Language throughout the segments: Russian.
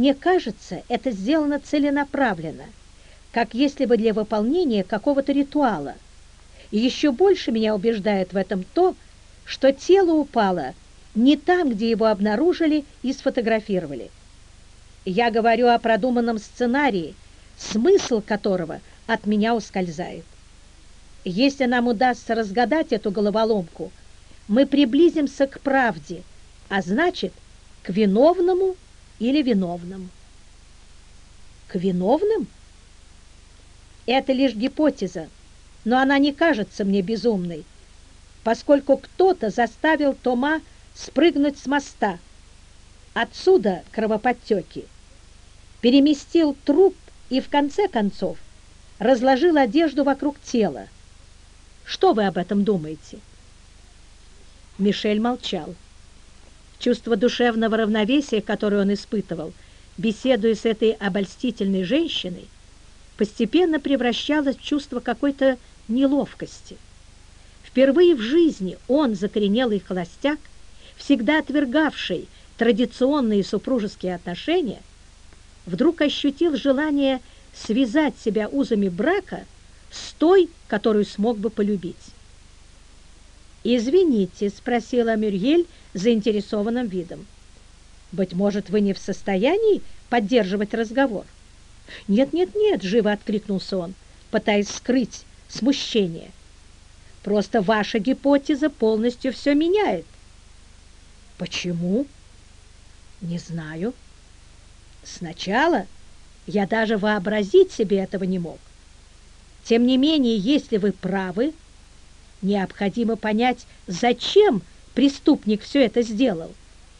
мне кажется, это сделано целенаправленно, как если бы для выполнения какого-то ритуала. И еще больше меня убеждает в этом то, что тело упало не там, где его обнаружили и сфотографировали. Я говорю о продуманном сценарии, смысл которого от меня ускользает. Если нам удастся разгадать эту головоломку, мы приблизимся к правде, а значит, к виновному или виновным. К виновным? Это лишь гипотеза, но она не кажется мне безумной, поскольку кто-то заставил Тома спрыгнуть с моста. Отсюда кровоподтеки. Переместил труп и, в конце концов, разложил одежду вокруг тела. Что вы об этом думаете? Мишель молчал. Чувство душевного равновесия, которое он испытывал, беседуя с этой обольстительной женщиной, постепенно превращалось в чувство какой-то неловкости. Впервые в жизни он, закоренелый холостяк, всегда отвергавший традиционные супружеские отношения, вдруг ощутил желание связать себя узами брака с той, которую смог бы полюбить. «Извините», — спросила Мюрьель заинтересованным видом. «Быть может, вы не в состоянии поддерживать разговор?» «Нет, нет, нет», — живо откликнулся он, пытаясь скрыть смущение. «Просто ваша гипотеза полностью все меняет». «Почему?» «Не знаю. Сначала я даже вообразить себе этого не мог. Тем не менее, если вы правы, необходимо понять, зачем преступник все это сделал.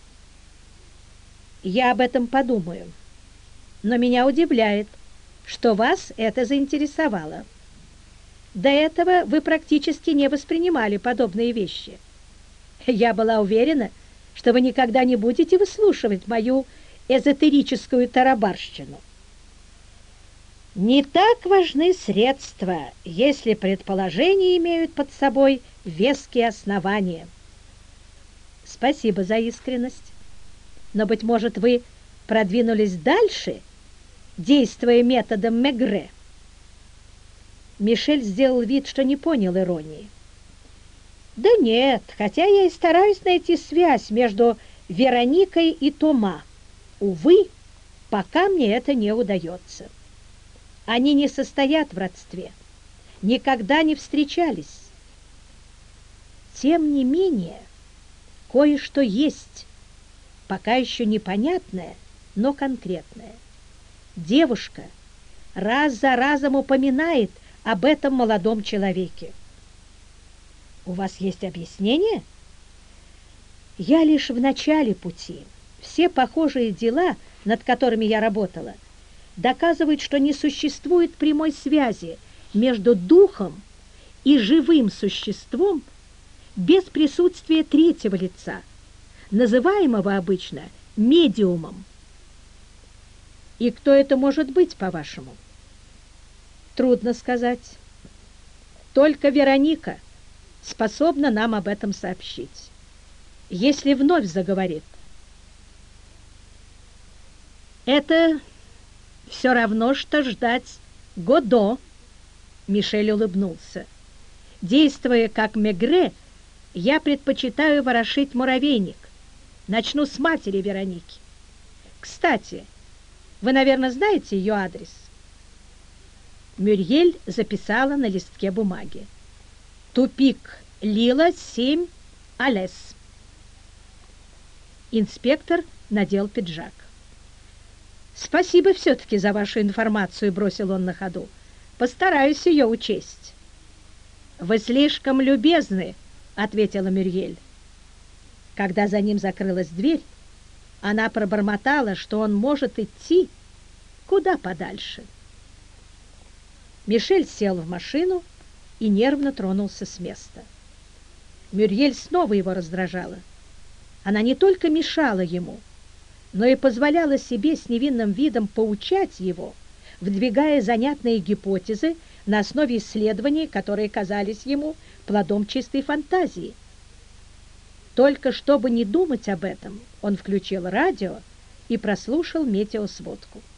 Я об этом подумаю. Но меня удивляет, что вас это заинтересовало. До этого вы практически не воспринимали подобные вещи. Я была уверена, что вы никогда не будете выслушивать мою эзотерическую тарабарщину. Не так важны средства, если предположения имеют под собой веские основания. Спасибо за искренность. Но, быть может, вы продвинулись дальше, действуя методом Мегре? Мишель сделал вид, что не понял иронии. Да нет, хотя я и стараюсь найти связь между Вероникой и Тома. Увы, пока мне это не удается. Они не состоят в родстве, никогда не встречались. Тем не менее, кое-что есть, пока еще непонятное, но конкретное. Девушка раз за разом упоминает об этом молодом человеке. У вас есть объяснение? Я лишь в начале пути. Все похожие дела, над которыми я работала, доказывают, что не существует прямой связи между духом и живым существом без присутствия третьего лица, называемого обычно медиумом. И кто это может быть, по-вашему? Трудно сказать. Только Вероника способна нам об этом сообщить, если вновь заговорит. Это все равно, что ждать Годо, Мишель улыбнулся. Действуя как Мегре, я предпочитаю ворошить муравейник. Начну с матери Вероники. Кстати, вы, наверное, знаете ее адрес? Мюрьель записала на листке бумаги. Тупик Лила, 7, Алес. Инспектор надел пиджак. «Спасибо все-таки за вашу информацию», — бросил он на ходу. «Постараюсь ее учесть». «Вы слишком любезны», — ответила Мюрьель. Когда за ним закрылась дверь, она пробормотала, что он может идти куда подальше. Мишель сел в машину и нервно тронулся с места. Мюрьель снова его раздражала. Она не только мешала ему, но и позволяла себе с невинным видом поучать его, выдвигая занятные гипотезы на основе исследований, которые казались ему плодом чистой фантазии. Только чтобы не думать об этом, он включил радио и прослушал метеосводку.